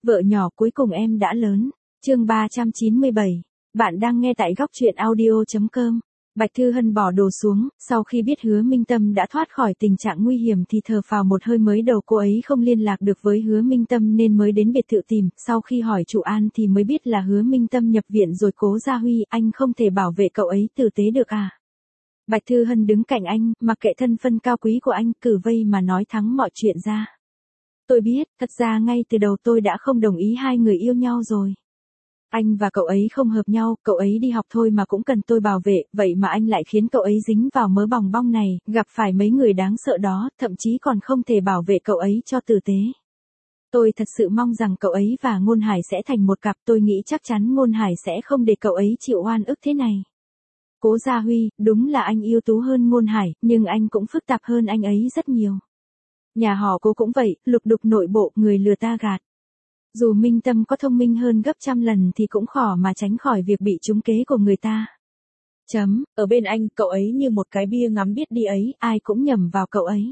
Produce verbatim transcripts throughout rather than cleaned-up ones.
Vợ nhỏ cuối cùng em đã lớn. Chương ba trăm chín mươi bảy. Bạn đang nghe tại góc truyện audio chấm com. Bạch Thư Hân bỏ đồ xuống, sau khi biết Hứa Minh Tâm đã thoát khỏi tình trạng nguy hiểm thì thở phào một hơi, mới đầu cô ấy không liên lạc được với Hứa Minh Tâm nên mới đến biệt thự tìm, sau khi hỏi chủ An thì mới biết là Hứa Minh Tâm nhập viện rồi. Cố Gia Huy, anh không thể bảo vệ cậu ấy tử tế được à? Bạch Thư Hân đứng cạnh anh, mặc kệ thân phận cao quý của anh, cử vây mà nói thắng mọi chuyện ra. Tôi biết, thật ra ngay từ đầu tôi đã không đồng ý hai người yêu nhau rồi. Anh và cậu ấy không hợp nhau, cậu ấy đi học thôi mà cũng cần tôi bảo vệ, vậy mà anh lại khiến cậu ấy dính vào mớ bòng bong này, gặp phải mấy người đáng sợ đó, thậm chí còn không thể bảo vệ cậu ấy cho tử tế. Tôi thật sự mong rằng cậu ấy và Ngôn Hải sẽ thành một cặp, tôi nghĩ chắc chắn Ngôn Hải sẽ không để cậu ấy chịu oan ức thế này. Cố Gia Huy, đúng là anh ưu tú hơn Ngôn Hải, nhưng anh cũng phức tạp hơn anh ấy rất nhiều. Nhà họ Cố cũng vậy, lục đục nội bộ, người lừa ta gạt. Dù Minh Tâm có thông minh hơn gấp trăm lần thì cũng khó mà tránh khỏi việc bị trúng kế của người ta. Chấm, ở bên anh, cậu ấy như một cái bia ngắm biết đi ấy, ai cũng nhầm vào cậu ấy.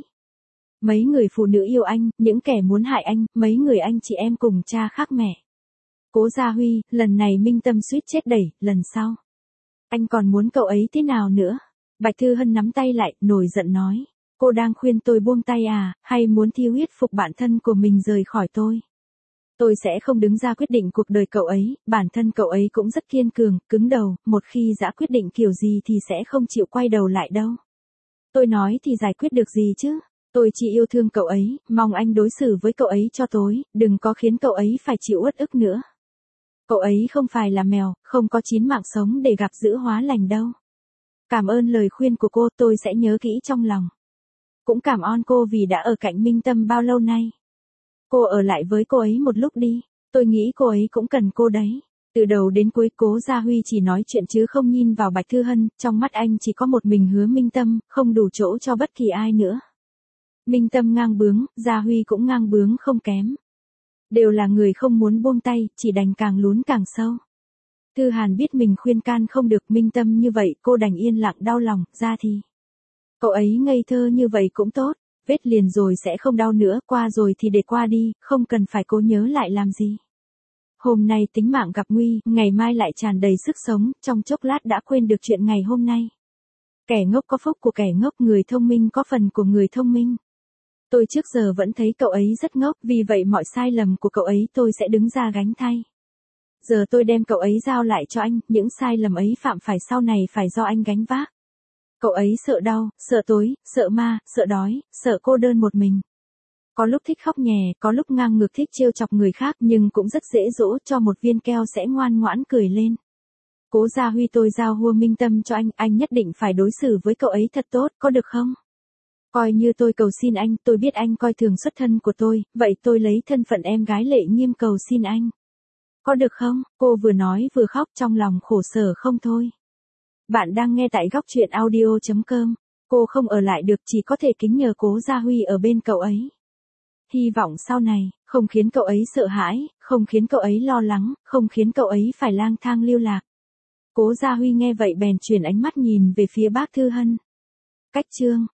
Mấy người phụ nữ yêu anh, những kẻ muốn hại anh, mấy người anh chị em cùng cha khác mẹ. Cố Gia Huy, lần này Minh Tâm suýt chết đẩy, lần sau. Anh còn muốn cậu ấy thế nào nữa? Bạch Thư Hân nắm tay lại, nổi giận nói. Cô đang khuyên tôi buông tay à, hay muốn thi huyết phục bản thân của mình rời khỏi tôi? Tôi sẽ không đứng ra quyết định cuộc đời cậu ấy, bản thân cậu ấy cũng rất kiên cường, cứng đầu, một khi đã quyết định kiểu gì thì sẽ không chịu quay đầu lại đâu. Tôi nói thì giải quyết được gì chứ? Tôi chỉ yêu thương cậu ấy, mong anh đối xử với cậu ấy cho tối, đừng có khiến cậu ấy phải chịu uất ức nữa. Cậu ấy không phải là mèo, không có chín mạng sống để gặp giữ hóa lành đâu. Cảm ơn lời khuyên của cô, tôi sẽ nhớ kỹ trong lòng. Cũng cảm ơn cô vì đã ở cạnh Minh Tâm bao lâu nay. Cô ở lại với cô ấy một lúc đi, tôi nghĩ cô ấy cũng cần cô đấy. Từ đầu đến cuối Cố Gia Huy chỉ nói chuyện chứ không nhìn vào Bạch Thư Hân, trong mắt anh chỉ có một mình Hứa Minh Tâm, không đủ chỗ cho bất kỳ ai nữa. Minh Tâm ngang bướng, Gia Huy cũng ngang bướng không kém. Đều là người không muốn buông tay, chỉ đành càng lún càng sâu. Thư Hàn biết mình khuyên can không được Minh Tâm như vậy, cô đành yên lặng đau lòng, ra thì. Cậu ấy ngây thơ như vậy cũng tốt. Vết liền rồi sẽ không đau nữa, qua rồi thì để qua đi, không cần phải cố nhớ lại làm gì. Hôm nay tính mạng gặp nguy, ngày mai lại tràn đầy sức sống, trong chốc lát đã quên được chuyện ngày hôm nay. Kẻ ngốc có phúc của kẻ ngốc, người thông minh có phần của người thông minh. Tôi trước giờ vẫn thấy cậu ấy rất ngốc, vì vậy mọi sai lầm của cậu ấy tôi sẽ đứng ra gánh thay. Giờ tôi đem cậu ấy giao lại cho anh, những sai lầm ấy phạm phải sau này phải do anh gánh vác. Cậu ấy sợ đau, sợ tối, sợ ma, sợ đói, sợ cô đơn một mình. Có lúc thích khóc nhè, có lúc ngang ngược thích trêu chọc người khác, nhưng cũng rất dễ dỗ, cho một viên keo sẽ ngoan ngoãn cười lên. Cố Gia Huy, tôi giao Hứa Minh Tâm cho anh, anh nhất định phải đối xử với cậu ấy thật tốt, có được không? Coi như tôi cầu xin anh, tôi biết anh coi thường xuất thân của tôi, vậy tôi lấy thân phận em gái Lệ Nghiêm cầu xin anh. Có được không? Cô vừa nói vừa khóc, trong lòng khổ sở không thôi. Bạn đang nghe tại góc truyện audio chấm com. Cô không ở lại được, chỉ có thể kính nhờ Cố Gia Huy ở bên cậu ấy. Hy vọng sau này, không khiến cậu ấy sợ hãi, không khiến cậu ấy lo lắng, không khiến cậu ấy phải lang thang lưu lạc. Cố Gia Huy nghe vậy bèn chuyển ánh mắt nhìn về phía bác Thư Hân. Cách chương.